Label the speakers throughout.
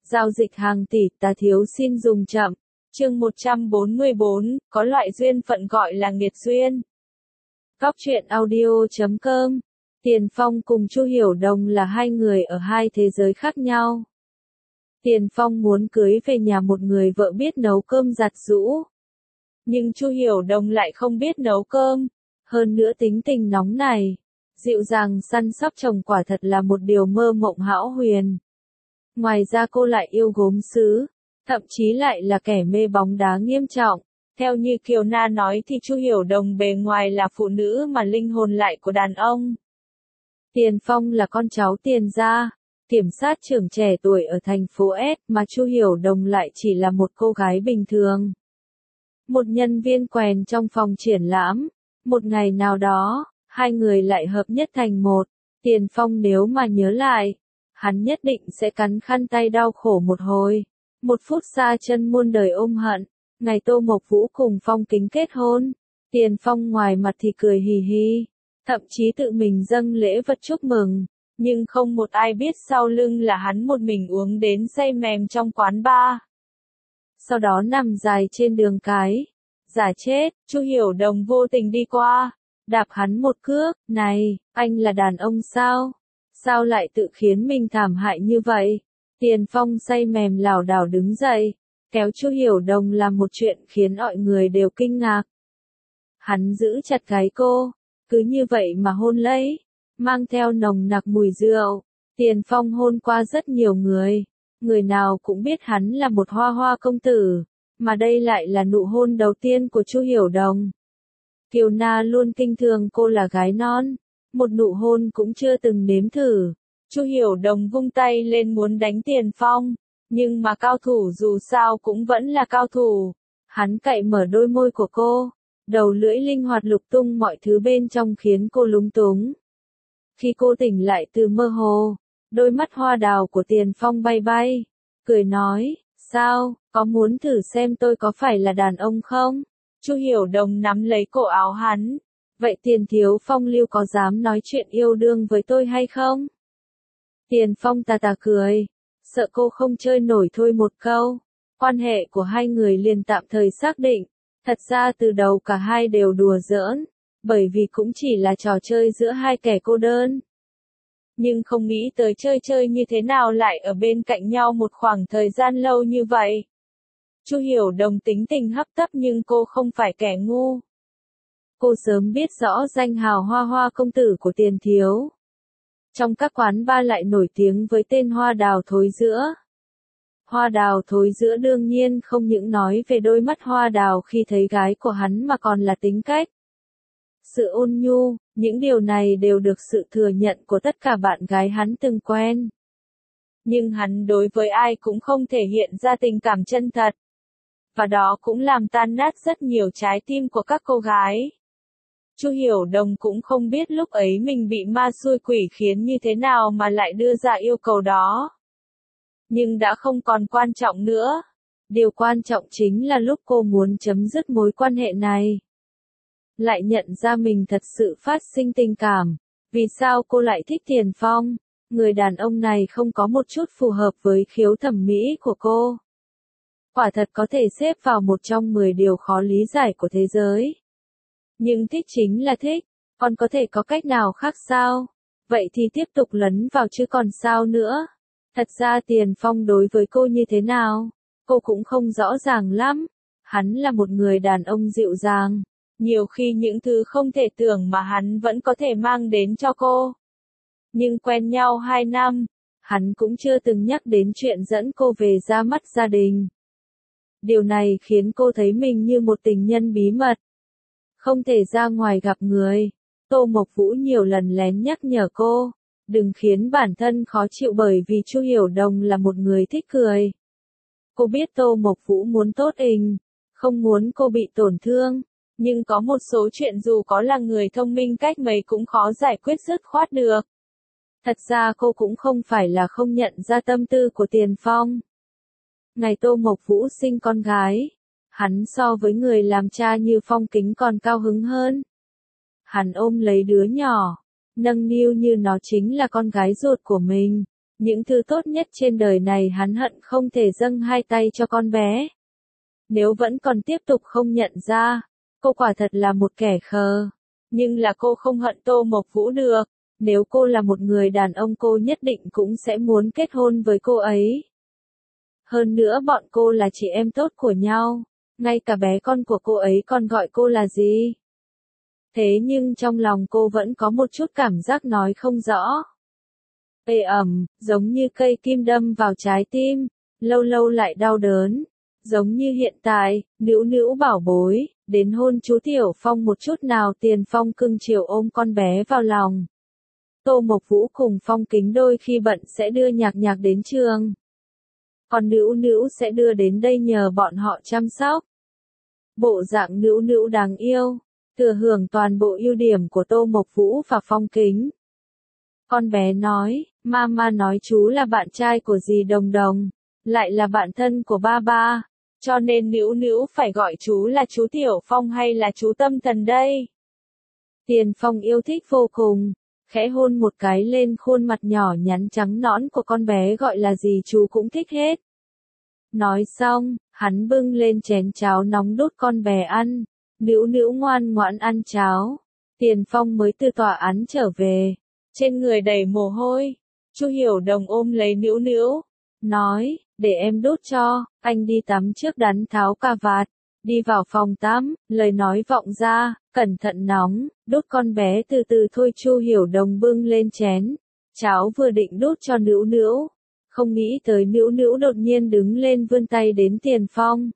Speaker 1: Giao dịch hàng tỷ, ta thiếu xin dùng chậm. Chương 144, có loại duyên phận gọi là nghiệt duyên. Góc truyện audio.com. Tiền Phong cùng Chu Hiểu Đồng là hai người ở hai thế giới khác nhau. Tiền Phong muốn cưới về nhà một người vợ biết nấu cơm giặt giũ. Nhưng Chu Hiểu Đồng lại không biết nấu cơm. Hơn nữa tính tình nóng này, dịu dàng săn sóc chồng quả thật là một điều mơ mộng hão huyền. Ngoài ra cô lại yêu gốm sứ, thậm chí lại là kẻ mê bóng đá nghiêm trọng. Theo như Kiều Na nói thì Chu Hiểu Đồng bề ngoài là phụ nữ mà linh hồn lại của đàn ông. Tiền Phong là con cháu Tiền gia, kiểm sát trưởng trẻ tuổi ở thành phố S, mà Chu Hiểu Đồng lại chỉ là một cô gái bình thường. Một nhân viên quèn trong phòng triển lãm. Một ngày nào đó, hai người lại hợp nhất thành một. Tiền Phong nếu mà nhớ lại, hắn nhất định sẽ cắn khăn tay đau khổ một hồi. Một phút xa chân muôn đời ôm hận. Ngày Tô Mộc Vũ cùng Phong Kính kết hôn, Tiền Phong ngoài mặt thì cười hì hì, thậm chí tự mình dâng lễ vật chúc mừng, nhưng không một ai biết sau lưng là hắn một mình uống đến say mềm trong quán bar. Sau đó nằm dài trên đường cái, giả chết. Chu Hiểu Đồng vô tình đi qua, đạp hắn một cước. Này, anh là đàn ông sao? Sao lại tự khiến mình thảm hại như vậy? Tiền Phong say mềm lảo đảo đứng dậy, kéo Chu Hiểu Đồng làm một chuyện khiến mọi người đều kinh ngạc. Hắn giữ chặt gáy cô, cứ như vậy mà hôn lấy, mang theo nồng nặc mùi rượu. Tiền Phong hôn qua rất nhiều người, người nào cũng biết hắn là một hoa hoa công tử, mà đây lại là nụ hôn đầu tiên của Chu Hiểu Đồng. Kiều Na luôn kinh thường cô là gái non, một nụ hôn cũng chưa từng nếm thử. Chu Hiểu Đồng vung tay lên muốn đánh Tiền Phong, nhưng mà cao thủ dù sao cũng vẫn là cao thủ. Hắn cạy mở đôi môi của cô, đầu lưỡi linh hoạt lục tung mọi thứ bên trong khiến cô lúng túng. Khi cô tỉnh lại từ mơ hồ, đôi mắt hoa đào của Tiền Phong bay bay, cười nói, sao, có muốn thử xem tôi có phải là đàn ông không? Chu Hiểu Đồng nắm lấy cổ áo hắn, vậy Tiền thiếu phong lưu có dám nói chuyện yêu đương với tôi hay không? Tiền Phong tà tà cười, sợ cô không chơi nổi thôi một câu. Quan hệ của hai người liền tạm thời xác định. Thật ra từ đầu cả hai đều đùa giỡn, bởi vì cũng chỉ là trò chơi giữa hai kẻ cô đơn. Nhưng không nghĩ tới chơi chơi như thế nào lại ở bên cạnh nhau một khoảng thời gian lâu như vậy. Chu Hiểu Đồng tính tình hấp tấp nhưng cô không phải kẻ ngu. Cô sớm biết rõ danh hào hoa hoa công tử của Tiền thiếu. Trong các quán bar lại nổi tiếng với tên hoa đào thối giữa. Hoa đào thối giữa đương nhiên không những nói về đôi mắt hoa đào khi thấy gái của hắn mà còn là tính cách. Sự ôn nhu, những điều này đều được sự thừa nhận của tất cả bạn gái hắn từng quen. Nhưng hắn đối với ai cũng không thể hiện ra tình cảm chân thật. Và đó cũng làm tan nát rất nhiều trái tim của các cô gái. Chu Hiểu Đồng cũng không biết lúc ấy mình bị ma xui quỷ khiến như thế nào mà lại đưa ra yêu cầu đó. Nhưng đã không còn quan trọng nữa. Điều quan trọng chính là lúc cô muốn chấm dứt mối quan hệ này, lại nhận ra mình thật sự phát sinh tình cảm. Vì sao cô lại thích Tiền Phong? Người đàn ông này không có một chút phù hợp với khiếu thẩm mỹ của cô. Quả thật có thể xếp vào một trong 10 điều khó lý giải của thế giới. Nhưng thích chính là thích, còn có thể có cách nào khác sao? Vậy thì tiếp tục lấn vào chứ còn sao nữa? Thật ra Tiền Phong đối với cô như thế nào? Cô cũng không rõ ràng lắm. Hắn là một người đàn ông dịu dàng. Nhiều khi những thứ không thể tưởng mà hắn vẫn có thể mang đến cho cô. Nhưng quen nhau 2 năm, hắn cũng chưa từng nhắc đến chuyện dẫn cô về ra mắt gia đình. Điều này khiến cô thấy mình như một tình nhân bí mật, không thể ra ngoài gặp người. Tô Mộc Vũ nhiều lần lén nhắc nhở cô, đừng khiến bản thân khó chịu bởi vì Chu Hiểu Đồng là một người thích cười. Cô biết Tô Mộc Vũ muốn tốt hình, không muốn cô bị tổn thương, nhưng có một số chuyện dù có là người thông minh cách mấy cũng khó giải quyết dứt khoát được. Thật ra cô cũng không phải là không nhận ra tâm tư của Tiền Phong. Ngày Tô Mộc Vũ sinh con gái, hắn so với người làm cha như Phong Kính còn cao hứng hơn. Hắn ôm lấy đứa nhỏ, nâng niu như nó chính là con gái ruột của mình. Những thứ tốt nhất trên đời này hắn hận không thể dâng hai tay cho con bé. Nếu vẫn còn tiếp tục không nhận ra, cô quả thật là một kẻ khờ. Nhưng là cô không hận Tô Mộc Vũ được. Nếu cô là một người đàn ông cô nhất định cũng sẽ muốn kết hôn với cô ấy. Hơn nữa bọn cô là chị em tốt của nhau. Ngay cả bé con của cô ấy còn gọi cô là gì? Thế nhưng trong lòng cô vẫn có một chút cảm giác nói không rõ. Ê ẩm, giống như cây kim đâm vào trái tim, lâu lâu lại đau đớn. Giống như hiện tại, Nữu Nữu bảo bối, đến hôn chú Tiểu Phong một chút nào. Tiền Phong cưng chiều ôm con bé vào lòng. Tô Mộc Vũ cùng Phong Kính đôi khi bận sẽ đưa Nhạc Nhạc đến trường. Còn Nữu Nữu sẽ đưa đến đây nhờ bọn họ chăm sóc. Bộ dạng Nữu Nữu đáng yêu, thừa hưởng toàn bộ ưu điểm của Tô Mộc Vũ và Phong Kính. Con bé nói, Mama nói chú là bạn trai của dì Đồng Đồng, lại là bạn thân của ba ba, cho nên Nữu Nữu phải gọi chú là chú Tiểu Phong hay là chú Tâm Thần đây. Tiền Phong yêu thích vô cùng, khẽ hôn một cái lên khuôn mặt nhỏ nhắn trắng nõn của con bé, gọi là gì chú cũng thích hết. Nói xong, hắn bưng lên chén cháo nóng đút con bé ăn. Nữu Nữu ngoan ngoãn ăn cháo. Tiền Phong mới từ tòa án trở về, trên người đầy mồ hôi. Chu Hiểu Đồng ôm lấy Nữu Nữu, nói, để em đút cho, anh đi tắm trước đắn tháo cà vạt. Đi vào phòng tắm, lời nói vọng ra, cẩn thận nóng, đút con bé từ từ thôi. Chu Hiểu Đồng bưng lên chén cháo vừa định đút cho Nữu Nữu, không nghĩ tới Nữu Nữu đột nhiên đứng lên vươn tay đến Tiền Phong.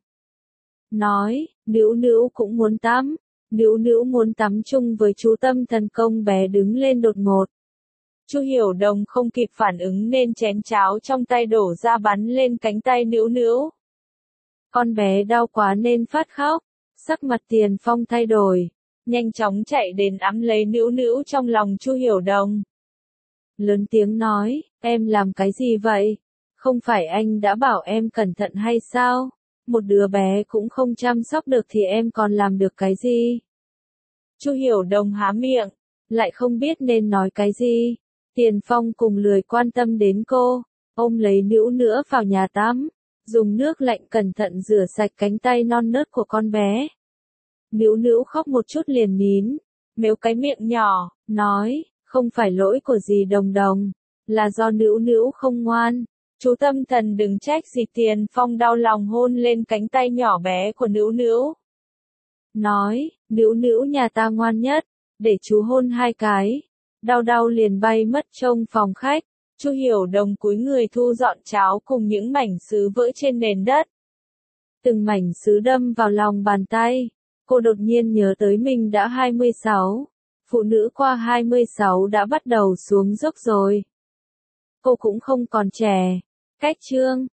Speaker 1: Nói, Nữu Nữu cũng muốn tắm. Nữu Nữu muốn tắm chung với chú Tâm Thần. Công bé đứng lên đột ngột. Chu Hiểu Đồng không kịp phản ứng nên chén cháo trong tay đổ ra bắn lên cánh tay Nữu Nữu. Con bé đau quá nên phát khóc. Sắc mặt Tiền Phong thay đổi, nhanh chóng chạy đến ẵm lấy Nữu Nữu trong lòng Chu Hiểu Đồng. Lớn tiếng nói, em làm cái gì vậy? Không phải anh đã bảo em cẩn thận hay sao? Một đứa bé cũng không chăm sóc được thì em còn làm được cái gì? Chu Hiểu Đồng há miệng, lại không biết nên nói cái gì. Tiền Phong cùng lười quan tâm đến cô, ôm lấy Nữu Nữu vào nhà tắm, dùng nước lạnh cẩn thận rửa sạch cánh tay non nớt của con bé. Nữu Nữu khóc một chút liền nín, mếu cái miệng nhỏ, nói, không phải lỗi của dì Đồng Đồng, là do Nữu Nữu không ngoan. Chú Tâm Thần đừng trách gì. Tiền Phong đau lòng hôn lên cánh tay nhỏ bé của Nữu Nữu. Nói, Nữu Nữu nhà ta ngoan nhất, để chú hôn hai cái. Đau đau liền bay mất trong phòng khách. Chu Hiểu Đồng cúi người thu dọn cháo cùng những mảnh sứ vỡ trên nền đất. Từng mảnh sứ đâm vào lòng bàn tay. Cô đột nhiên nhớ tới mình đã 26. Phụ nữ qua 26 đã bắt đầu xuống dốc rồi. Cô cũng không còn trẻ. Cách chương